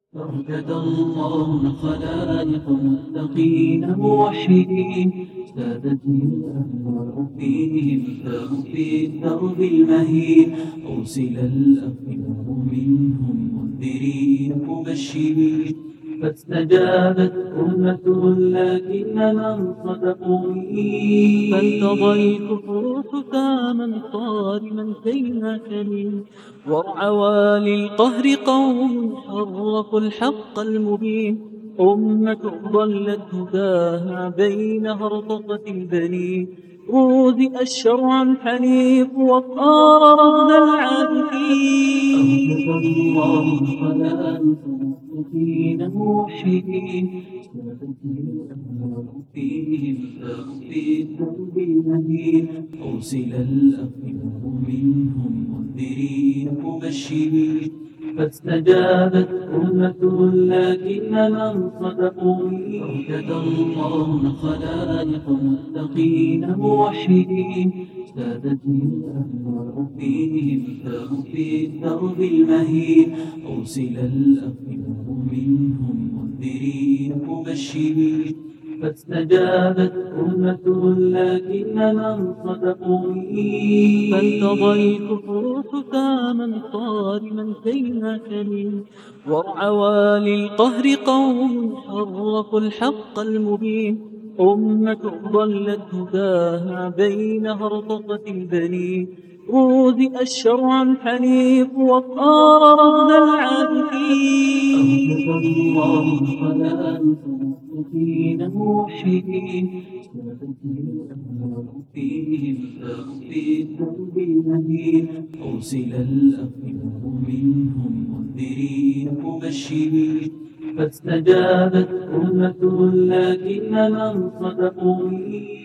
ارتدى الله الخلائق متقين موحدين، سادت الأنوار فيهم ساروا في الدرب المهين، أرسل الأنبياء منهم منذرين مبشرين، فاستجابت أمة لكن من صدقوا به، فانتضى الكفر حكاما صارما كيما كريم، وارعوى للقهر قوم حرفوا الحق المبين، أمة ضلت هداها بين هرطقة البنين، روذئ الشرع الحنيف وصار رهن العابدين. أرتدى الله الخلائق متقين موحدين، سادت الأنوار فيهم ساروا في الدرب المهين، أرسل الأنبياء منهم منذرين مبشرين، فاستجابت أمة لكن من صدقوا به، ارتدى الله الخلائق متقين موحدين، سادت الأنوار فيهم ساروا في الدرب المهين، أرسل الأنبياء منهم منذرين مبشرين، فاستجابت أمة لكن من صدقوا به، فانتضى الكفر حكاما صارما كيما كريم، وارعوى للقهر قوم حرفوا الحق المبين، أمة ضلت هداها بين هرطقة البنين، روذئ الشرع الحنيف وصار رهن العابدين. أرتدى الله الخلائق متقين موحدين، سادت الأنوار فيهم ساروا في الدرب المهين، أرسل الأنبياء منهم منذرين مبشرين، فاستجابت أمة لكن من صدقوا به.